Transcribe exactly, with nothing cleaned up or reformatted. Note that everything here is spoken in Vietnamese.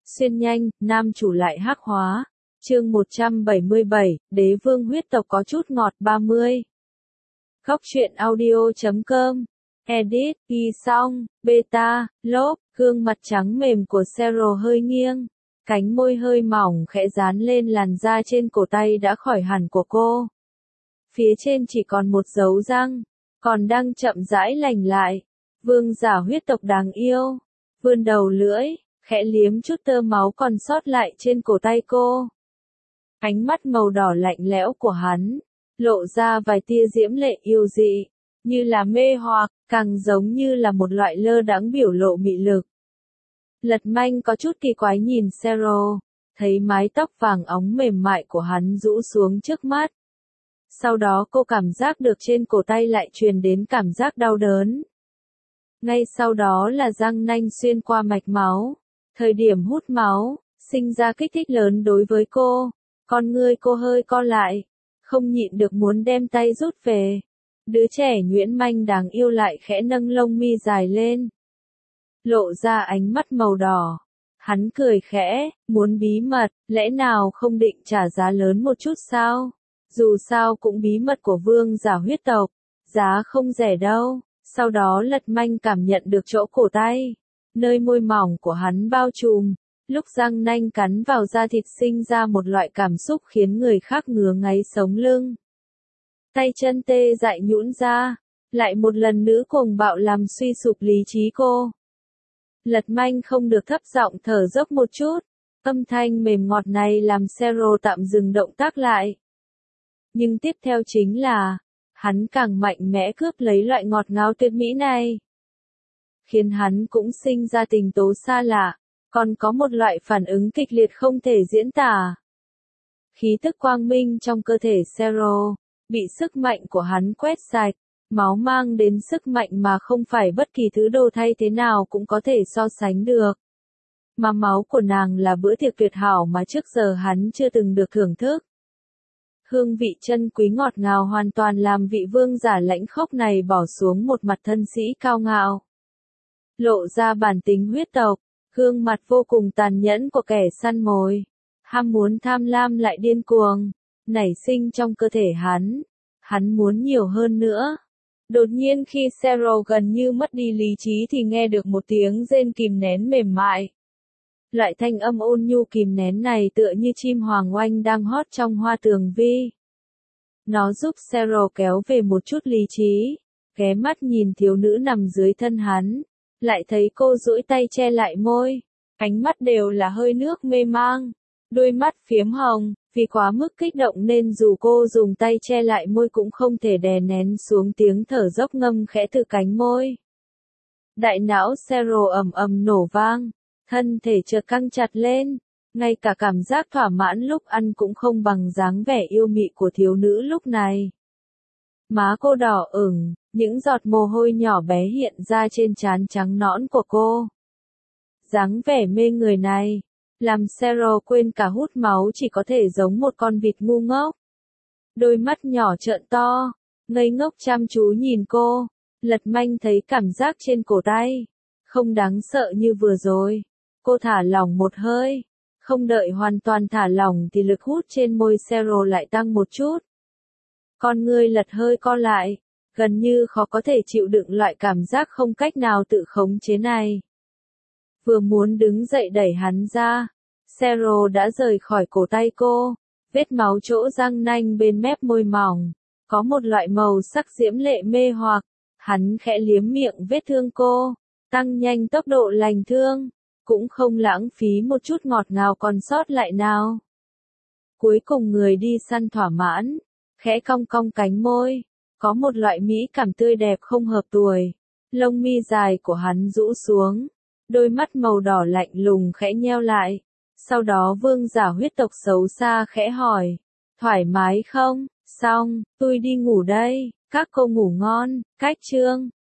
Xuyên nhanh, nam chủ lại hắc hóa. Chương một trăm bảy mươi bảy, Đế vương huyết tộc có chút ngọt ba mươi. Góc truyện audio chấm com. Edit, ghi xong, beta, lốp, gương mặt trắng mềm của Cheryl hơi nghiêng. Cánh môi hơi mỏng khẽ dán lên làn da trên cổ tay đã khỏi hẳn của cô. Phía trên chỉ còn một dấu răng, còn đang chậm rãi lành lại. Vương giả huyết tộc đáng yêu. Vươn đầu lưỡi, khẽ liếm chút tơ máu còn sót lại trên cổ tay cô. Ánh mắt màu đỏ lạnh lẽo của hắn, lộ ra vài tia diễm lệ yêu dị, như là mê hoặc, càng giống như là một loại lơ đãng biểu lộ mị lực. Lật Manh có chút kỳ quái nhìn Cheryl, thấy mái tóc vàng óng mềm mại của hắn rũ xuống trước mắt. Sau đó cô cảm giác được trên cổ tay lại truyền đến cảm giác đau đớn. Ngay sau đó là răng nanh xuyên qua mạch máu. Thời điểm hút máu, sinh ra kích thích lớn đối với cô. Con ngươi cô hơi co lại, không nhịn được muốn đem tay rút về. Đứa trẻ nhuyễn manh đáng yêu lại khẽ nâng lông mi dài lên, lộ ra ánh mắt màu đỏ. Hắn cười khẽ, muốn bí mật, lẽ nào không định trả giá lớn một chút sao? Dù sao cũng bí mật của vương giả huyết tộc, giá không rẻ đâu. Sau đó Lật Manh cảm nhận được chỗ cổ tay, nơi môi mỏng của hắn bao trùm. Lúc răng nanh cắn vào da thịt sinh ra một loại cảm xúc khiến người khác ngứa ngáy sống lưng. Tay chân tê dại nhũn ra, lại một lần nữa cuồng bạo làm suy sụp lý trí cô. Lật Manh không được thấp giọng thở dốc một chút, âm thanh mềm ngọt này làm Cheryl tạm dừng động tác lại. Nhưng tiếp theo chính là, hắn càng mạnh mẽ cướp lấy loại ngọt ngào tuyệt mỹ này. Khiến hắn cũng sinh ra tình tố xa lạ, còn có một loại phản ứng kịch liệt không thể diễn tả. Khí tức quang minh trong cơ thể Cheryl, bị sức mạnh của hắn quét sạch, máu mang đến sức mạnh mà không phải bất kỳ thứ đồ thay thế nào cũng có thể so sánh được. Mà máu của nàng là bữa tiệc tuyệt hảo mà trước giờ hắn chưa từng được thưởng thức. Hương vị chân quý ngọt ngào hoàn toàn làm vị vương giả lãnh khốc này bỏ xuống một mặt thân sĩ cao ngạo. Lộ ra bản tính huyết tộc, gương mặt vô cùng tàn nhẫn của kẻ săn mồi. Ham muốn tham lam lại điên cuồng, nảy sinh trong cơ thể hắn. Hắn muốn nhiều hơn nữa. Đột nhiên khi Cheryl gần như mất đi lý trí thì nghe được một tiếng rên kìm nén mềm mại. Loại thanh âm ôn nhu kìm nén này tựa như chim hoàng oanh đang hót trong hoa tường vi. Nó giúp Cheryl kéo về một chút lý trí, ghé mắt nhìn thiếu nữ nằm dưới thân hắn, lại thấy cô duỗi tay che lại môi, ánh mắt đều là hơi nước mê mang, đôi mắt phiếm hồng, vì quá mức kích động nên dù cô dùng tay che lại môi cũng không thể đè nén xuống tiếng thở dốc ngâm khẽ từ cánh môi. Đại não Cheryl ầm ầm nổ vang. Thân thể chợt căng chặt lên, ngay cả cảm giác thỏa mãn lúc ăn cũng không bằng dáng vẻ yêu mị của thiếu nữ lúc này. Má cô đỏ ửng, những giọt mồ hôi nhỏ bé hiện ra trên trán trắng nõn của cô. Dáng vẻ mê người này, làm Cheryl quên cả hút máu chỉ có thể giống một con vịt ngu ngốc. Đôi mắt nhỏ trợn to, ngây ngốc chăm chú nhìn cô, Lật Manh thấy cảm giác trên cổ tay, không đáng sợ như vừa rồi. Cô thả lỏng một hơi, không đợi hoàn toàn thả lỏng thì lực hút trên môi Cheryl lại tăng một chút. Con ngươi Lật hơi co lại, gần như khó có thể chịu đựng loại cảm giác không cách nào tự khống chế này. Vừa muốn đứng dậy đẩy hắn ra, Cheryl đã rời khỏi cổ tay cô, vết máu chỗ răng nanh bên mép môi mỏng, có một loại màu sắc diễm lệ mê hoặc, hắn khẽ liếm miệng vết thương cô, tăng nhanh tốc độ lành thương. Cũng không lãng phí một chút ngọt ngào còn sót lại nào. Cuối cùng người đi săn thỏa mãn, khẽ cong cong cánh môi, có một loại mỹ cảm tươi đẹp không hợp tuổi. Lông mi dài của hắn rũ xuống, đôi mắt màu đỏ lạnh lùng khẽ nheo lại. Sau đó vương giả huyết tộc xấu xa khẽ hỏi, thoải mái không? Xong, tôi đi ngủ đây, các cô ngủ ngon. Cách chương